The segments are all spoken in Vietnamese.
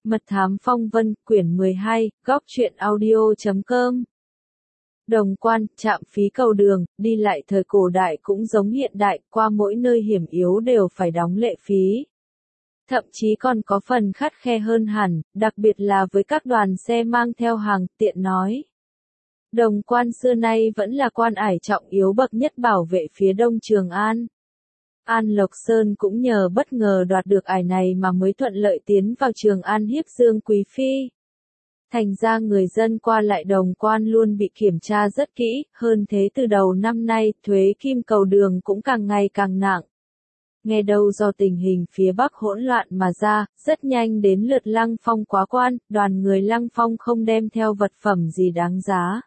Mật thám phong vân, quyển 12, góc truyện audio.com. Đồng quan, trạm phí cầu đường, đi lại thời cổ đại cũng giống hiện đại, qua mỗi nơi hiểm yếu đều phải đóng lệ phí. Thậm chí còn có phần khắt khe hơn hẳn, đặc biệt là với các đoàn xe mang theo hàng, tiện nói. Đồng quan xưa nay vẫn là quan ải trọng yếu bậc nhất bảo vệ phía đông Trường An. An Lộc Sơn cũng nhờ bất ngờ đoạt được ải này mà mới thuận lợi tiến vào Trường An hiếp Dương Quý Phi. Thành ra người dân qua lại Đồng quan luôn bị kiểm tra rất kỹ, hơn thế từ đầu năm nay, thuế kim cầu đường cũng càng ngày càng nặng. Nghe đâu do tình hình phía Bắc hỗn loạn mà ra, rất nhanh đến lượt Lăng Phong quá quan, đoàn người Lăng Phong không đem theo vật phẩm gì đáng giá.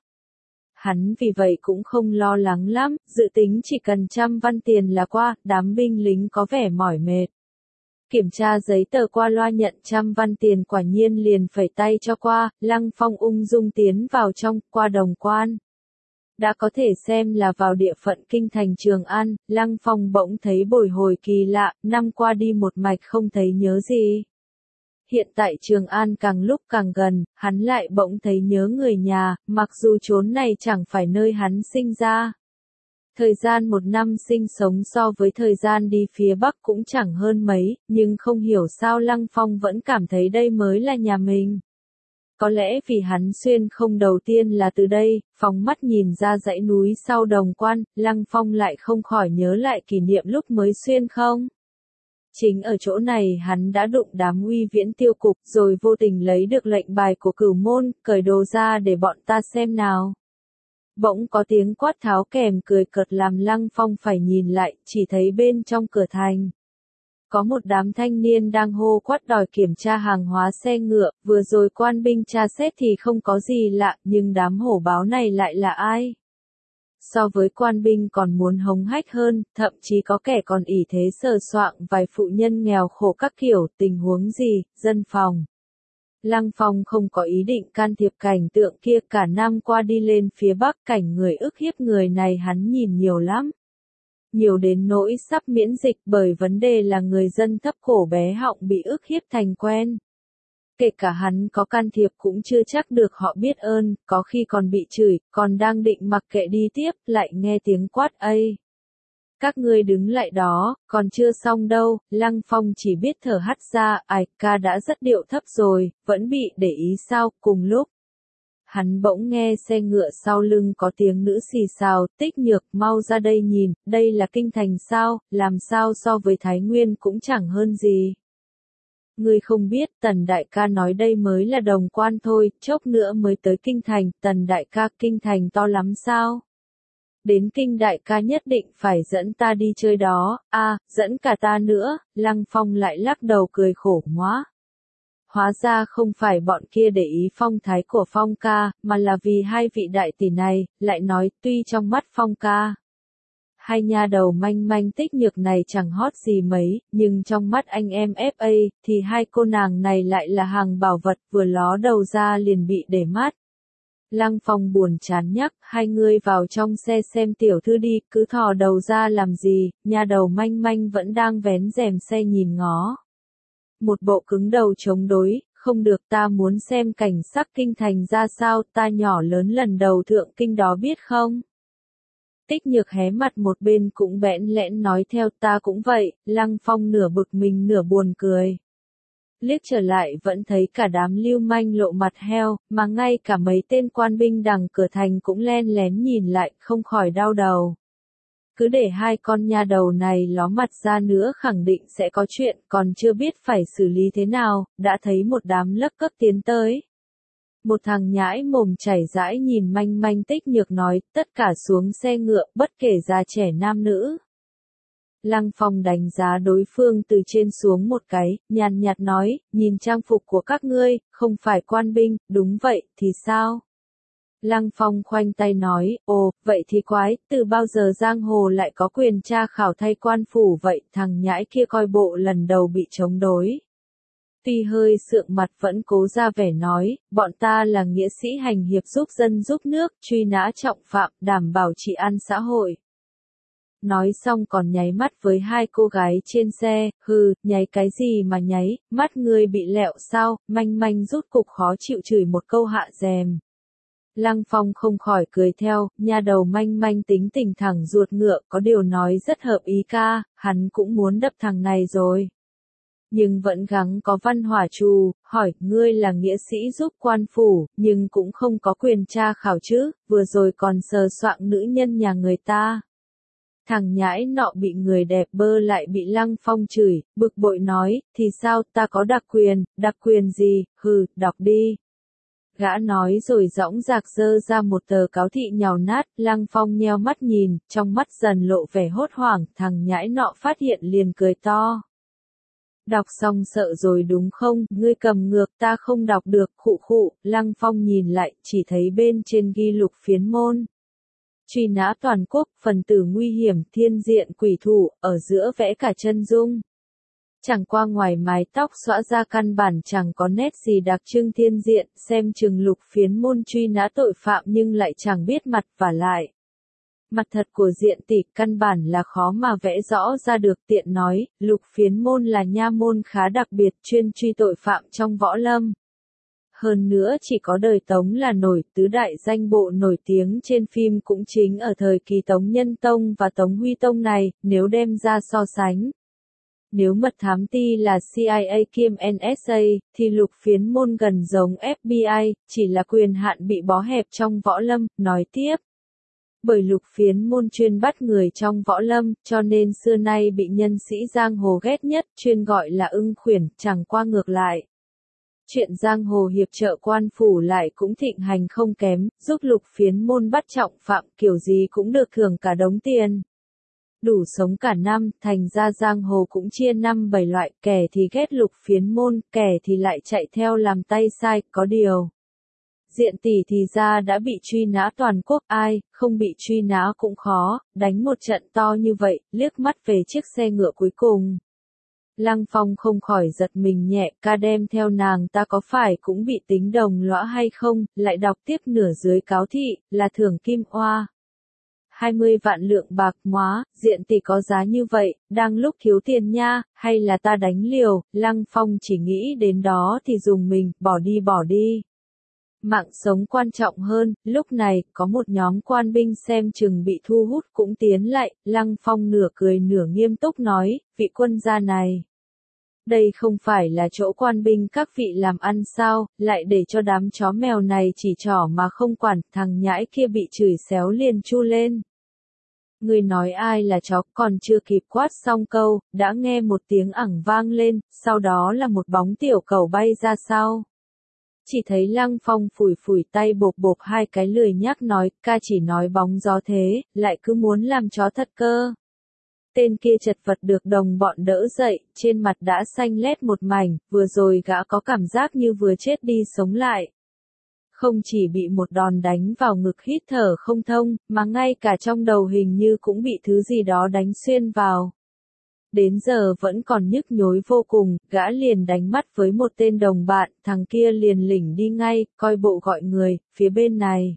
Hắn vì vậy cũng không lo lắng lắm, dự tính chỉ cần 100 văn tiền là qua, đám binh lính có vẻ mỏi mệt. Kiểm tra giấy tờ qua loa nhận 100 văn tiền quả nhiên liền phẩy tay cho qua, Lăng Phong ung dung tiến vào trong, qua Đồng quan. Đã có thể xem là vào địa phận kinh thành Trường An, Lăng Phong bỗng thấy bồi hồi kỳ lạ, năm qua đi một mạch không thấy nhớ gì. Hiện tại Trường An càng lúc càng gần, hắn lại bỗng thấy nhớ người nhà, mặc dù chốn này chẳng phải nơi hắn sinh ra. Thời gian một năm sinh sống so với thời gian đi phía Bắc cũng chẳng hơn mấy, nhưng không hiểu sao Lăng Phong vẫn cảm thấy đây mới là nhà mình. Có lẽ vì hắn xuyên không đầu tiên là từ đây, phóng mắt nhìn ra dãy núi sau Đồng quan, Lăng Phong lại không khỏi nhớ lại kỷ niệm lúc mới xuyên không. Chính ở chỗ này hắn đã đụng đám Uy Viễn tiêu cục rồi vô tình lấy được lệnh bài của Cửu môn, cởi đồ ra để bọn ta xem nào. Bỗng có tiếng quát tháo kèm cười cợt làm Lăng Phong phải nhìn lại, chỉ thấy bên trong cửa thành. Có một đám thanh niên đang hô quát đòi kiểm tra hàng hóa xe ngựa, vừa rồi quan binh tra xét thì không có gì lạ, nhưng đám hổ báo này lại là ai? So với quan binh còn muốn hống hách hơn, thậm chí có kẻ còn ỷ thế sờ soạng vài phụ nhân nghèo khổ các kiểu, tình huống gì, dân phòng. Lăng Phong không có ý định can thiệp cảnh tượng kia, cả năm qua đi lên phía Bắc, cảnh người ức hiếp người này hắn nhìn nhiều lắm. Nhiều đến nỗi sắp miễn dịch, bởi vấn đề là người dân thấp cổ bé họng bị ức hiếp thành quen. Kể cả hắn có can thiệp cũng chưa chắc được họ biết ơn, có khi còn bị chửi, còn đang định mặc kệ đi tiếp, lại nghe tiếng quát ây. Các ngươi đứng lại đó, còn chưa xong đâu, Lăng Phong chỉ biết thở hắt ra, ai ca đã rất điệu thấp rồi, vẫn bị để ý sao, cùng lúc. Hắn bỗng nghe xe ngựa sau lưng có tiếng nữ xì xào, Tích Nhược, mau ra đây nhìn, đây là kinh thành sao, làm sao so với Thái Nguyên cũng chẳng hơn gì. Ngươi không biết, Tần đại ca nói đây mới là Đồng quan thôi, chốc nữa mới tới kinh thành, Tần đại ca, kinh thành to lắm sao? Đến kinh đại ca nhất định phải dẫn ta đi chơi đó, dẫn cả ta nữa, Lăng Phong lại lắc đầu cười khổ ngoá. Hóa ra không phải bọn kia để ý phong thái của Phong ca, mà là vì hai vị đại tỷ này, lại nói tuy trong mắt Phong ca. Hai nha đầu manh manh Tích Nhược này chẳng hot gì mấy, nhưng trong mắt anh em FA, thì hai cô nàng này lại là hàng bảo vật, vừa ló đầu ra liền bị để mắt. Lăng Phong buồn chán nhắc, hai người vào trong xe xem tiểu thư đi, cứ thò đầu ra làm gì, nha đầu manh manh vẫn đang vén rèm xe nhìn ngó. Một bộ cứng đầu chống đối, không được, ta muốn xem cảnh sắc kinh thành ra sao, ta nhỏ lớn lần đầu thượng kinh đó biết không? Tích Nhược hé mặt một bên cũng bẽn lẽn nói theo, ta cũng vậy, Lăng Phong nửa bực mình nửa buồn cười. Liếc trở lại vẫn thấy cả đám lưu manh lộ mặt heo, mà ngay cả mấy tên quan binh đằng cửa thành cũng len lén nhìn lại, không khỏi đau đầu. Cứ để hai con nha đầu này ló mặt ra nữa khẳng định sẽ có chuyện, còn chưa biết phải xử lý thế nào, đã thấy một đám lấc cấc tiến tới. Một thằng nhãi mồm chảy rãi nhìn manh manh Tích Nhược nói, tất cả xuống xe ngựa, bất kể già trẻ nam nữ. Lăng Phong đánh giá đối phương từ trên xuống một cái, nhàn nhạt nói, nhìn trang phục của các ngươi, không phải quan binh, đúng vậy, thì sao? Lăng Phong khoanh tay nói, ồ, vậy thì quái, từ bao giờ giang hồ lại có quyền tra khảo thay quan phủ vậy, thằng nhãi kia coi bộ lần đầu bị chống đối. Tuy hơi sượng mặt vẫn cố ra vẻ nói, bọn ta là nghĩa sĩ hành hiệp giúp dân giúp nước, truy nã trọng phạm, đảm bảo trị an xã hội. nói xong còn nháy mắt với hai cô gái trên xe, hừ, nháy cái gì mà nháy, mắt ngươi bị lẹo sao, manh manh rút cục khó chịu chửi một câu hạ rèm. Lăng Phong không khỏi cười theo, nha đầu manh manh tính tình thẳng ruột ngựa, có điều nói rất hợp ý ca, hắn cũng muốn đập thằng này rồi. Nhưng vẫn gắng có văn hỏa trù, hỏi, ngươi là nghĩa sĩ giúp quan phủ, nhưng cũng không có quyền tra khảo chứ, vừa rồi còn sờ soạng nữ nhân nhà người ta. Thằng nhãi nọ bị người đẹp bơ lại bị Lăng Phong chửi, bực bội nói, thì sao, ta có đặc quyền gì, hừ, đọc đi. Gã nói rồi dõng dạc giơ ra một tờ cáo thị nhàu nát, Lăng Phong nheo mắt nhìn, trong mắt dần lộ vẻ hốt hoảng, thằng nhãi nọ phát hiện liền cười to. Đọc xong sợ rồi đúng không, ngươi cầm ngược ta không đọc được, khụ khụ, Lăng Phong nhìn lại, chỉ thấy bên trên ghi Lục Phiến Môn. Truy nã toàn quốc, phần tử nguy hiểm, thiên diện quỷ thủ, ở giữa vẽ cả chân dung. Chẳng qua ngoài mái tóc xõa ra căn bản chẳng có nét gì đặc trưng thiên diện, xem chừng Lục Phiến Môn truy nã tội phạm nhưng lại chẳng biết mặt và lại. Mặt thật của diện tỷ căn bản là khó mà vẽ rõ ra được, tiện nói, Lục Phiến Môn là nha môn khá đặc biệt chuyên truy tội phạm trong võ lâm. Hơn nữa chỉ có đời Tống là nổi, tứ đại danh bộ nổi tiếng trên phim cũng chính ở thời kỳ Tống Nhân Tông và Tống Huy Tông này, nếu đem ra so sánh. Nếu mật thám ti là CIA kiêm NSA, thì Lục Phiến Môn gần giống FBI, chỉ là quyền hạn bị bó hẹp trong võ lâm, nói tiếp. Bởi Lục Phiến Môn chuyên bắt người trong võ lâm, cho nên xưa nay bị nhân sĩ giang hồ ghét nhất, chuyên gọi là ưng khuyển, chẳng qua ngược lại. Chuyện giang hồ hiệp trợ quan phủ lại cũng thịnh hành không kém, giúp Lục Phiến Môn bắt trọng phạm kiểu gì cũng được thưởng cả đống tiền. Đủ sống cả năm, thành ra giang hồ cũng chia 5-7 loại, kẻ thì ghét Lục Phiến Môn, kẻ thì lại chạy theo làm tay sai, có điều. Diện tỷ thì ra đã bị truy nã toàn quốc, ai, không bị truy nã cũng khó, đánh một trận to như vậy, liếc mắt về chiếc xe ngựa cuối cùng. Lăng Phong không khỏi giật mình nhẹ, ca đem theo nàng ta có phải cũng bị tính đồng lõa hay không, lại đọc tiếp nửa dưới cáo thị, là thưởng kim oa. 20 vạn lượng bạc móa, diện tỷ có giá như vậy, đang lúc thiếu tiền nha, hay là ta đánh liều, Lăng Phong chỉ nghĩ đến đó thì dùng mình, bỏ đi. Mạng sống quan trọng hơn, lúc này, có một nhóm quan binh xem chừng bị thu hút cũng tiến lại, Lăng Phong nửa cười nửa nghiêm túc nói, vị quân gia này. Đây không phải là chỗ quan binh các vị làm ăn sao, lại để cho đám chó mèo này chỉ trỏ mà không quản, thằng nhãi kia bị chửi xéo liền chu lên. Người nói ai là chó, còn chưa kịp quát xong câu, đã nghe một tiếng ẳng vang lên, sau đó là một bóng tiểu cầu bay ra sau. Chỉ thấy Lăng Phong phủi tay bộp hai cái lười nhác nói, ca chỉ nói bóng gió thế, lại cứ muốn làm chó thật cơ. Tên kia chật vật được đồng bọn đỡ dậy, trên mặt đã xanh lét một mảnh, vừa rồi gã có cảm giác như vừa chết đi sống lại. Không chỉ bị một đòn đánh vào ngực hít thở không thông, mà ngay cả trong đầu hình như cũng bị thứ gì đó đánh xuyên vào. Đến giờ vẫn còn nhức nhối vô cùng, gã liền đánh mắt với một tên đồng bạn, thằng kia liền lỉnh đi ngay, coi bộ gọi người, phía bên này.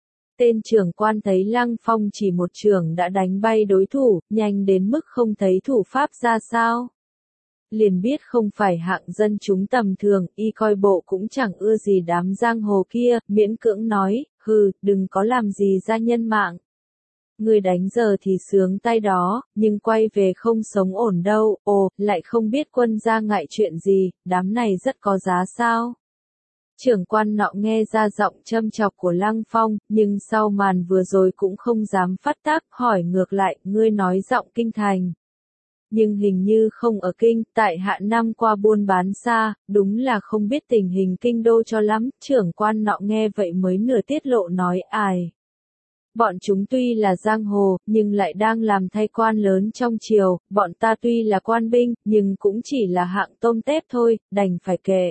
Tên trưởng quan thấy Lăng Phong chỉ một chưởng đã đánh bay đối thủ, nhanh đến mức không thấy thủ pháp ra sao. Liền biết không phải hạng dân chúng tầm thường, y coi bộ cũng chẳng ưa gì đám giang hồ kia, miễn cưỡng nói, hừ, đừng có làm gì ra nhân mạng. Người đánh giờ thì sướng tay đó, nhưng quay về không sống ổn đâu, ồ, lại không biết quân gia ngại chuyện gì, đám này rất có giá sao. Trưởng quan nọ nghe ra giọng châm chọc của Lăng Phong, nhưng sau màn vừa rồi cũng không dám phát tác, hỏi ngược lại, ngươi nói giọng kinh thành. Nhưng hình như không ở kinh, tại hạ năm qua buôn bán xa, đúng là không biết tình hình kinh đô cho lắm, trưởng quan nọ nghe vậy mới nửa tiết lộ nói ai. Bọn chúng tuy là giang hồ, nhưng lại đang làm thay quan lớn trong triều, bọn ta tuy là quan binh, nhưng cũng chỉ là hạng tôm tép thôi, đành phải kệ.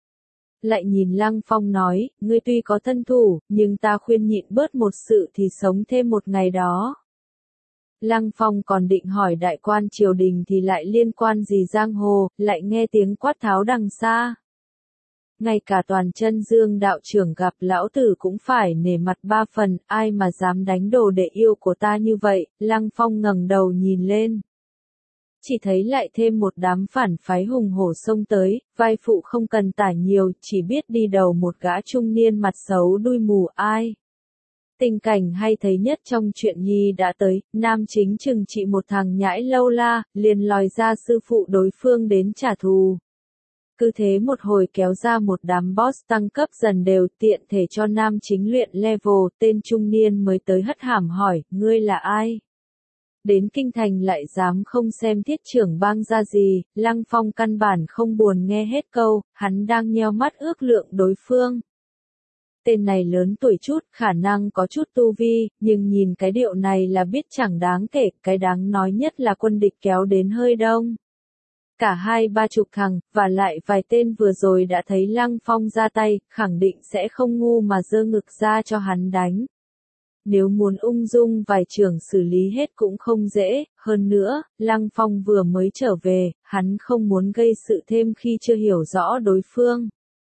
Lại nhìn Lăng Phong nói, ngươi tuy có thân thủ, nhưng ta khuyên nhịn bớt một sự thì sống thêm một ngày đó. Lăng Phong còn định hỏi đại quan triều đình thì lại liên quan gì giang hồ, lại nghe tiếng quát tháo đằng xa. Ngay cả toàn chân Dương đạo trưởng gặp lão tử cũng phải nể mặt ba phần, ai mà dám đánh đồ đệ yêu của ta như vậy. Lăng Phong ngẩng đầu nhìn lên. Chỉ thấy lại thêm một đám phản phái hùng hổ xông tới, vai phụ không cần tả nhiều, chỉ biết đi đầu một gã trung niên mặt xấu đuôi mù ai. Tình cảnh hay thấy nhất trong chuyện Nhi đã tới, nam chính trừng trị một thằng nhãi lâu la, liền lòi ra sư phụ đối phương đến trả thù. Cứ thế một hồi kéo ra một đám boss tăng cấp dần đều, tiện thể cho nam chính luyện level. Tên trung niên mới tới hất hàm hỏi, ngươi là ai? Đến kinh thành lại dám không xem thiết trưởng bang ra gì. Lăng Phong căn bản không buồn nghe hết câu, hắn đang nheo mắt ước lượng đối phương. Tên này lớn tuổi chút, khả năng có chút tu vi, nhưng nhìn cái điệu này là biết chẳng đáng kể, cái đáng nói nhất là quân địch kéo đến hơi đông. Cả 20-30 thằng, và lại vài tên vừa rồi đã thấy Lăng Phong ra tay, khẳng định sẽ không ngu mà giơ ngực ra cho hắn đánh. Nếu muốn ung dung vài trưởng xử lý hết cũng không dễ, hơn nữa, Lăng Phong vừa mới trở về, hắn không muốn gây sự thêm khi chưa hiểu rõ đối phương.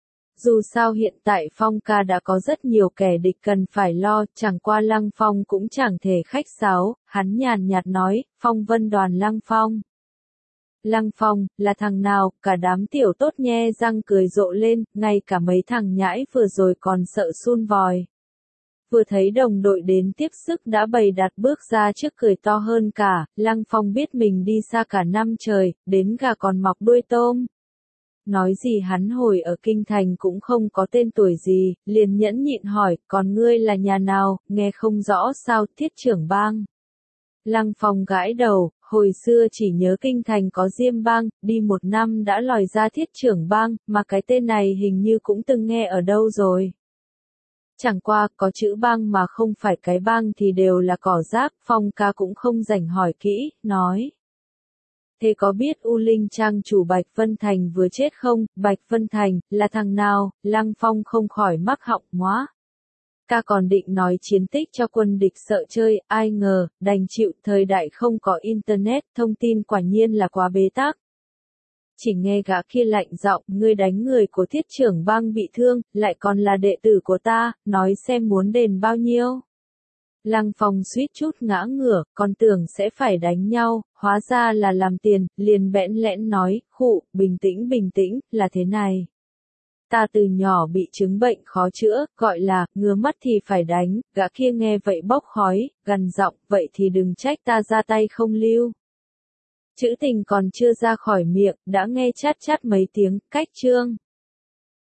Dù sao hiện tại Phong ca đã có rất nhiều kẻ địch cần phải lo, chẳng qua Lăng Phong cũng chẳng thể khách sáo, hắn nhàn nhạt nói, Phong Vân đoàn Lăng Phong. Lăng Phong, là thằng nào, cả đám tiểu tốt nhe răng cười rộ lên, ngay cả mấy thằng nhãi vừa rồi còn sợ sun vòi. Vừa thấy đồng đội đến tiếp sức đã bày đặt bước ra trước cười to hơn cả, Lăng Phong biết mình đi xa cả năm trời, đến gà còn mọc đuôi tôm. Nói gì hắn hồi ở kinh thành cũng không có tên tuổi gì, liền nhẫn nhịn hỏi, còn ngươi là nhà nào, nghe không rõ sao, thiết trưởng bang. Lăng Phong gãi đầu, hồi xưa chỉ nhớ kinh thành có Diêm bang, đi một năm đã lòi ra thiết trưởng bang, mà cái tên này hình như cũng từng nghe ở đâu rồi. Chẳng qua, có chữ bang mà không phải cái bang thì đều là cỏ rác, Phong ca cũng không rảnh hỏi kỹ, nói. Thế có biết U Linh trang chủ Bạch Vân Thành vừa chết không? Bạch Vân Thành, là thằng nào? Lăng Phong không khỏi mắc họng móa. Ca còn định nói chiến tích cho quân địch sợ chơi, ai ngờ, đành chịu, thời đại không có internet, thông tin quả nhiên là quá bế tắc. Chỉ nghe gã kia lạnh giọng, ngươi đánh người của thiết trưởng bang bị thương, lại còn là đệ tử của ta, nói xem muốn đền bao nhiêu. Lăng Phong suýt chút ngã ngửa, còn tưởng sẽ phải đánh nhau, hóa ra là làm tiền, liền bẽn lẽn nói, khụ, bình tĩnh, là thế này. Ta từ nhỏ bị chứng bệnh khó chữa, gọi là, ngứa mắt thì phải đánh, gã kia nghe vậy bốc khói, gằn giọng, vậy thì đừng trách ta ra tay không lưu. Chữ tình còn chưa ra khỏi miệng, đã nghe chát chát mấy tiếng, cách chương.